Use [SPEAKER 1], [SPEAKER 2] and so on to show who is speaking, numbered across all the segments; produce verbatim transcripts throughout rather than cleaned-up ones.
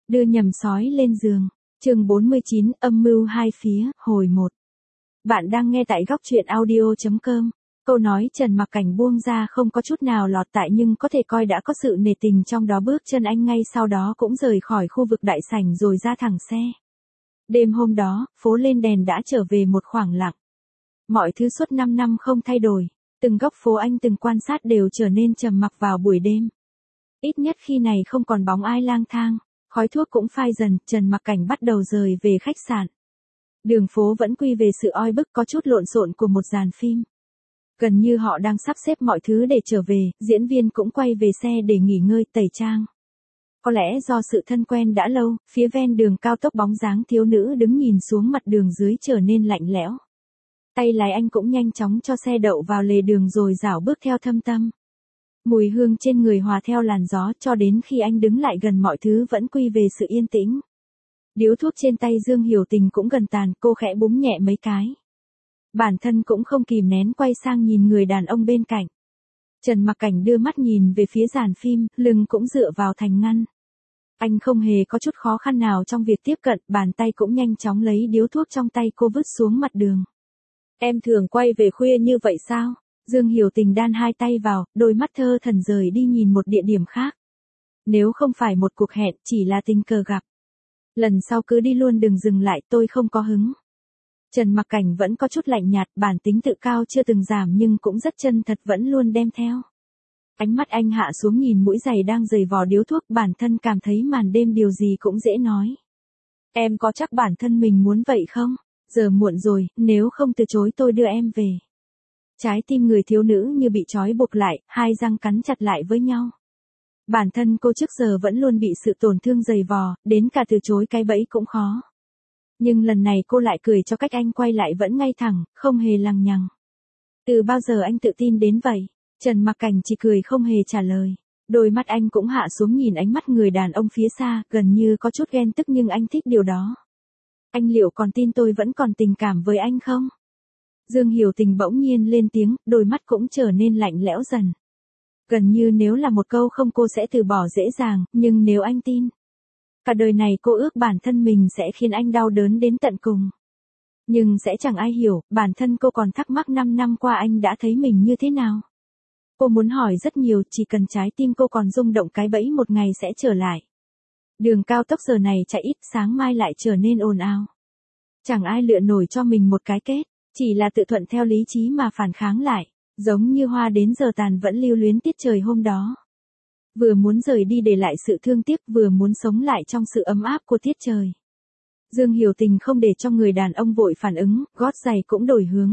[SPEAKER 1] Đưa nhầm sói lên giường. Chương bốn mươi chín, âm mưu hai phía, hồi một. Bạn đang nghe tại góc truyện audio chấm com. Câu nói Trần Mặc Cảnh buông ra không có chút nào lọt tại nhưng có thể coi đã có sự nể tình trong đó. Bước chân anh ngay sau đó cũng rời khỏi khu vực đại sảnh rồi ra thẳng xe. Đêm hôm đó, phố lên đèn đã trở về một khoảng lặng. Mọi thứ suốt năm năm không thay đổi, từng góc phố anh từng quan sát đều trở nên trầm mặc vào buổi đêm. Ít nhất khi này không còn bóng ai lang thang, khói thuốc cũng phai dần, Trần Mặc Cảnh bắt đầu rời về khách sạn. Đường phố vẫn quy về sự oi bức có chút lộn xộn của một dàn phim. Gần như họ đang sắp xếp mọi thứ để trở về, diễn viên cũng quay về xe để nghỉ ngơi tẩy trang. Có lẽ do sự thân quen đã lâu, phía ven đường cao tốc bóng dáng thiếu nữ đứng nhìn xuống mặt đường dưới trở nên lạnh lẽo. Tay lái anh cũng nhanh chóng cho xe đậu vào lề đường rồi rảo bước theo thâm tâm. Mùi hương trên người hòa theo làn gió cho đến khi anh đứng lại gần mọi thứ vẫn quy về sự yên tĩnh. Điếu thuốc trên tay Dương Hiểu Tình cũng gần tàn, cô khẽ búng nhẹ mấy cái. Bản thân cũng không kìm nén quay sang nhìn người đàn ông bên cạnh. Trần Mặc Cảnh đưa mắt nhìn về phía dàn phim, lưng cũng dựa vào thành ngăn. Anh không hề có chút khó khăn nào trong việc tiếp cận, bàn tay cũng nhanh chóng lấy điếu thuốc trong tay cô vứt xuống mặt đường. Em thường quay về khuya như vậy sao? Dương Hiểu Tình đan hai tay vào, đôi mắt thơ thẩn rời đi nhìn một địa điểm khác. Nếu không phải một cuộc hẹn, chỉ là tình cờ gặp. Lần sau cứ đi luôn đừng dừng lại, tôi không có hứng. Trần Mặc Cảnh vẫn có chút lạnh nhạt, bản tính tự cao chưa từng giảm nhưng cũng rất chân thật vẫn luôn đem theo. Ánh mắt anh hạ xuống nhìn mũi giày đang giày vò điếu thuốc, bản thân cảm thấy màn đêm điều gì cũng dễ nói. Em có chắc bản thân mình muốn vậy không? Giờ muộn rồi, nếu không từ chối tôi đưa em về. Trái tim người thiếu nữ như bị trói buộc lại, hai răng cắn chặt lại với nhau. Bản thân cô trước giờ vẫn luôn bị sự tổn thương dày vò, đến cả từ chối cái bẫy cũng khó. Nhưng lần này cô lại cười cho cách anh quay lại vẫn ngay thẳng, không hề lằng nhằng. Từ bao giờ anh tự tin đến vậy? Trần Mặc Cảnh chỉ cười không hề trả lời. Đôi mắt anh cũng hạ xuống nhìn ánh mắt người đàn ông phía xa, gần như có chút ghen tức nhưng anh thích điều đó. Anh liệu còn tin tôi vẫn còn tình cảm với anh không? Dương Hiểu Tình bỗng nhiên lên tiếng, đôi mắt cũng trở nên lạnh lẽo dần. Gần như nếu là một câu không cô sẽ từ bỏ dễ dàng, nhưng nếu anh tin. Cả đời này cô ước bản thân mình sẽ khiến anh đau đớn đến tận cùng. Nhưng sẽ chẳng ai hiểu, bản thân cô còn thắc mắc năm năm qua anh đã thấy mình như thế nào. Cô muốn hỏi rất nhiều, chỉ cần trái tim cô còn rung động cái bẫy một ngày sẽ trở lại. Đường cao tốc giờ này chạy ít, sáng mai lại trở nên ồn ào. Chẳng ai lựa nổi cho mình một cái kết, chỉ là tự thuận theo lý trí mà phản kháng lại, giống như hoa đến giờ tàn vẫn lưu luyến tiết trời hôm đó. Vừa muốn rời đi để lại sự thương tiếc, vừa muốn sống lại trong sự ấm áp của tiết trời. Dương Hiểu Tình không để cho người đàn ông vội phản ứng, gót giày cũng đổi hướng.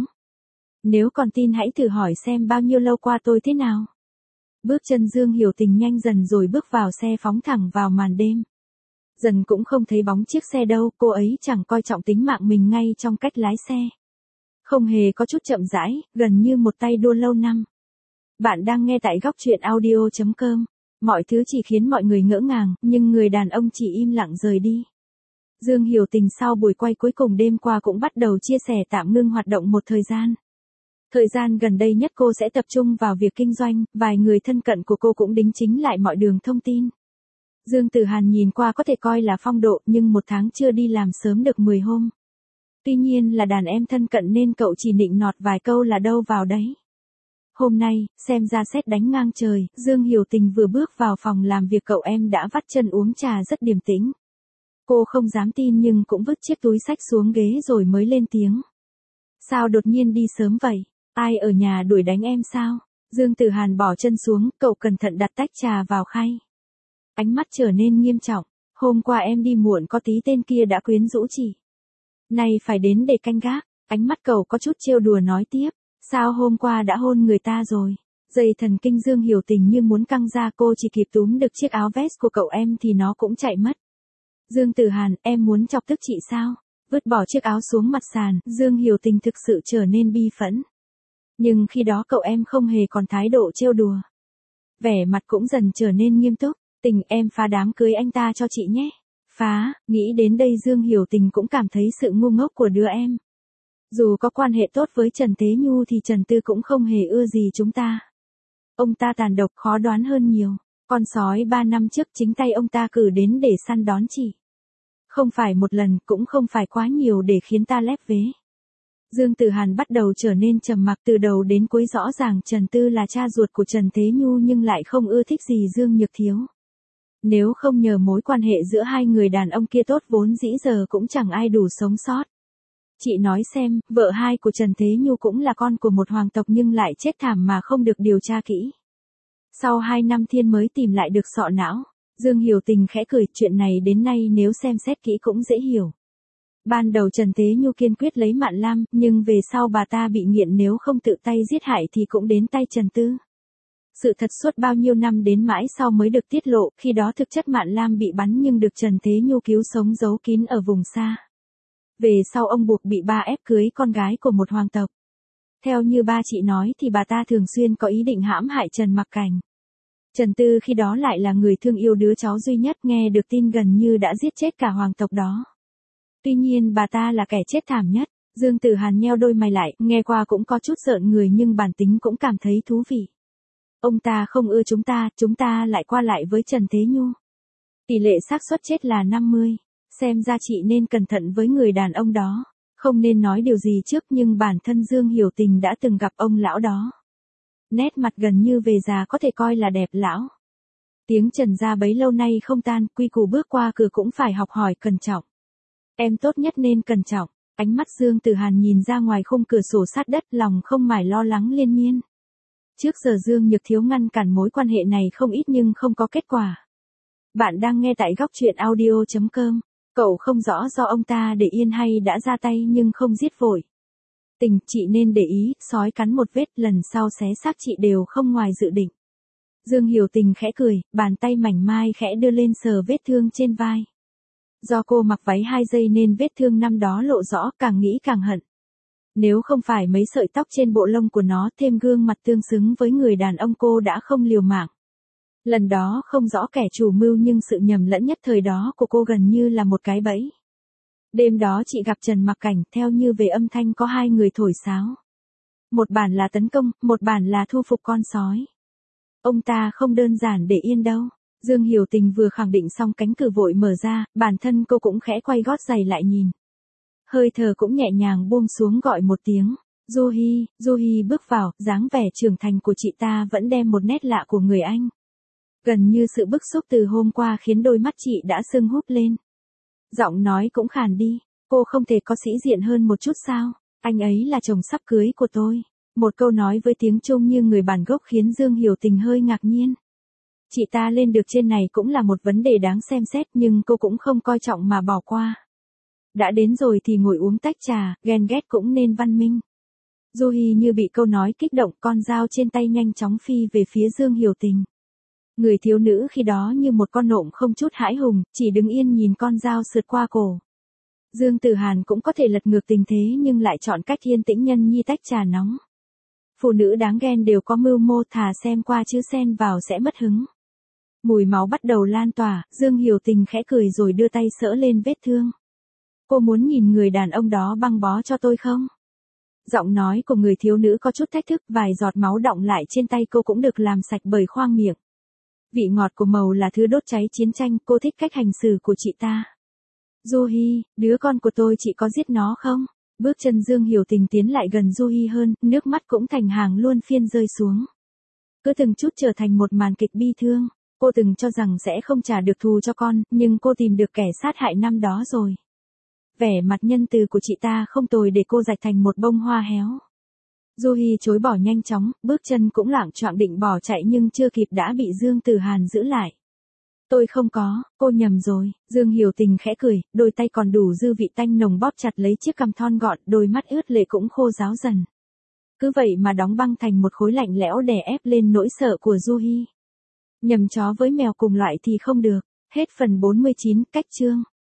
[SPEAKER 1] Nếu còn tin hãy thử hỏi xem bao nhiêu lâu qua tôi thế nào. Bước chân Dương Hiểu Tình nhanh dần rồi bước vào xe phóng thẳng vào màn đêm. Dần cũng không thấy bóng chiếc xe đâu, cô ấy chẳng coi trọng tính mạng mình ngay trong cách lái xe. Không hề có chút chậm rãi, gần như một tay đua lâu năm. Bạn đang nghe tại góc truyện audio chấm com. Mọi thứ chỉ khiến mọi người ngỡ ngàng, nhưng người đàn ông chỉ im lặng rời đi. Dương Hiểu Tình sau buổi quay cuối cùng đêm qua cũng bắt đầu chia sẻ tạm ngưng hoạt động một thời gian. Thời gian gần đây nhất cô sẽ tập trung vào việc kinh doanh, vài người thân cận của cô cũng đính chính lại mọi đường thông tin. Dương Tử Hàn nhìn qua có thể coi là phong độ nhưng một tháng chưa đi làm sớm được mười hôm. Tuy nhiên là đàn em thân cận nên cậu chỉ nịnh nọt vài câu là đâu vào đấy. Hôm nay, xem ra sét đánh ngang trời, Dương Hiểu Tình vừa bước vào phòng làm việc cậu em đã vắt chân uống trà rất điềm tĩnh. Cô không dám tin nhưng cũng vứt chiếc túi xách xuống ghế rồi mới lên tiếng. Sao đột nhiên đi sớm vậy? Ai ở nhà đuổi đánh em sao? Dương Tử Hàn bỏ chân xuống, cậu cẩn thận đặt tách trà vào khay. Ánh mắt trở nên nghiêm trọng. Hôm qua em đi muộn có tí tên kia đã quyến rũ chị. Nay phải đến để canh gác. Ánh mắt cậu có chút trêu đùa nói tiếp. Sao hôm qua đã hôn người ta rồi? Dây thần kinh Dương Hiểu Tình như muốn căng ra, cô chỉ kịp túm được chiếc áo vest của cậu em thì nó cũng chạy mất. Dương Tử Hàn, em muốn chọc tức chị sao? Vứt bỏ chiếc áo xuống mặt sàn, Dương Hiểu Tình thực sự trở nên bi phẫn. Nhưng khi đó cậu em không hề còn thái độ trêu đùa. Vẻ mặt cũng dần trở nên nghiêm túc. Tình, em phá đám cưới anh ta cho chị nhé. Phá, nghĩ đến đây Dương Hiểu Tình cũng cảm thấy sự ngu ngốc của đứa em. Dù có quan hệ tốt với Trần Tế Nhu thì Trần Tư cũng không hề ưa gì chúng ta. Ông ta tàn độc khó đoán hơn nhiều. Con sói ba năm trước chính tay ông ta cử đến để săn đón chị. Không phải một lần, cũng không phải quá nhiều để khiến ta lép vế. Dương Tử Hàn bắt đầu trở nên trầm mặc, từ đầu đến cuối rõ ràng Trần Tư là cha ruột của Trần Thế Nhu nhưng lại không ưa thích gì Dương Nhược Thiếu. Nếu không nhờ mối quan hệ giữa hai người đàn ông kia tốt vốn dĩ giờ cũng chẳng ai đủ sống sót. Chị nói xem, vợ hai của Trần Thế Nhu cũng là con của một hoàng tộc nhưng lại chết thảm mà không được điều tra kỹ. Sau hai năm thiên mới tìm lại được sọ não. Dương Hiểu Tình khẽ cười, chuyện này đến nay nếu xem xét kỹ cũng dễ hiểu. Ban đầu Trần Thế Nhu kiên quyết lấy Mạn Lam, nhưng về sau bà ta bị nghiện, nếu không tự tay giết hại thì cũng đến tay Trần Tư. Sự thật suốt bao nhiêu năm đến mãi sau mới được tiết lộ, khi đó thực chất Mạn Lam bị bắn nhưng được Trần Thế Nhu cứu sống giấu kín ở vùng xa. Về sau ông buộc bị ba ép cưới con gái của một hoàng tộc. Theo như ba chị nói thì bà ta thường xuyên có ý định hãm hại Trần Mặc Cảnh. Trần Tư khi đó lại là người thương yêu đứa cháu duy nhất, nghe được tin gần như đã giết chết cả hoàng tộc đó. Tuy nhiên bà ta là kẻ chết thảm nhất. Dương Tử Hàn nheo đôi mày lại, nghe qua cũng có chút rợn người nhưng bản tính cũng cảm thấy thú vị. Ông ta không ưa chúng ta, chúng ta lại qua lại với Trần Thế Nhu. Tỷ lệ xác suất chết là năm mươi. Xem ra chị nên cẩn thận với người đàn ông đó. Không nên nói điều gì trước nhưng bản thân Dương Hiểu Tình đã từng gặp ông lão đó. Nét mặt gần như về già có thể coi là đẹp lão. Tiếng Trần gia bấy lâu nay không tan, quy củ bước qua cửa cũng phải học hỏi cẩn trọng. Em tốt nhất nên cẩn trọng. Ánh mắt Dương Tử Hàn nhìn ra ngoài khung cửa sổ sát đất, lòng không mải lo lắng liên miên. Trước giờ Dương Nhược Thiếu ngăn cản mối quan hệ này không ít nhưng không có kết quả. Bạn đang nghe tại góc truyện audio chấm com. Cậu không rõ do ông ta để yên hay đã ra tay nhưng không giết vội. Tình, chị nên để ý, sói cắn một vết, lần sau xé xác chị đều không ngoài dự định. Dương Hiểu Tình khẽ cười, bàn tay mảnh mai khẽ đưa lên sờ vết thương trên vai. Do cô mặc váy hai giây nên vết thương năm đó lộ rõ, càng nghĩ càng hận. Nếu không phải mấy sợi tóc trên bộ lông của nó thêm gương mặt tương xứng với người đàn ông cô đã không liều mạng. Lần đó không rõ kẻ chủ mưu nhưng sự nhầm lẫn nhất thời đó của cô gần như là một cái bẫy. Đêm đó chị gặp Trần Mặc Cảnh, theo như về âm thanh có hai người thổi sáo. Một bản là tấn công, một bản là thu phục con sói. Ông ta không đơn giản để yên đâu. Dương Hiểu Tình vừa khẳng định xong cánh cửa vội mở ra, bản thân cô cũng khẽ quay gót giày lại nhìn. Hơi thở cũng nhẹ nhàng buông xuống gọi một tiếng. Du Hi, Du Hi bước vào, dáng vẻ trưởng thành của chị ta vẫn đem một nét lạ của người Anh. Gần như sự bức xúc từ hôm qua khiến đôi mắt chị đã sưng húp lên. Giọng nói cũng khàn đi, cô không thể có sĩ diện hơn một chút sao? Anh ấy là chồng sắp cưới của tôi. Một câu nói với tiếng Trung như người bản gốc khiến Dương Hiểu Tình hơi ngạc nhiên. Chị ta lên được trên này cũng là một vấn đề đáng xem xét nhưng cô cũng không coi trọng mà bỏ qua. Đã đến rồi thì ngồi uống tách trà, ghen ghét cũng nên văn minh. Du Hi như bị câu nói kích động, con dao trên tay nhanh chóng phi về phía Dương Hiểu Tình. Người thiếu nữ khi đó như một con nộm không chút hãi hùng, chỉ đứng yên nhìn con dao sượt qua cổ. Dương Tử Hàn cũng có thể lật ngược tình thế nhưng lại chọn cách yên tĩnh nhân nhi tách trà nóng. Phụ nữ đáng ghen đều có mưu mô, thà xem qua chứ xen vào sẽ mất hứng. Mùi máu bắt đầu lan tỏa, Dương Hiểu Tình khẽ cười rồi đưa tay sỡ lên vết thương. Cô muốn nhìn người đàn ông đó băng bó cho tôi không? Giọng nói của người thiếu nữ có chút thách thức, vài giọt máu đọng lại trên tay cô cũng được làm sạch bởi khoang miệng. Vị ngọt của màu là thứ đốt cháy chiến tranh, cô thích cách hành xử của chị ta. Du Hi, đứa con của tôi chị có giết nó không? Bước chân Dương Hiểu Tình tiến lại gần Du Hi hơn, nước mắt cũng thành hàng luôn phiên rơi xuống. Cứ từng chút trở thành một màn kịch bi thương. Cô từng cho rằng sẽ không trả được thù cho con, nhưng cô tìm được kẻ sát hại năm đó rồi. Vẻ mặt nhân từ của chị ta không tồi để cô rạch thành một bông hoa héo. Du Hi chối bỏ nhanh chóng, bước chân cũng loạng choạng định bỏ chạy nhưng chưa kịp đã bị Dương Tử Hàn giữ lại. Tôi không có, cô nhầm rồi. Dương Hiểu Tình khẽ cười, đôi tay còn đủ dư vị tanh nồng bóp chặt lấy chiếc cằm thon gọn, đôi mắt ướt lệ cũng khô ráo dần. Cứ vậy mà đóng băng thành một khối lạnh lẽo đè ép lên nỗi sợ của Du Hi. Nhầm chó với mèo cùng loại thì không được. Hết phần bốn mươi chín, cách chương.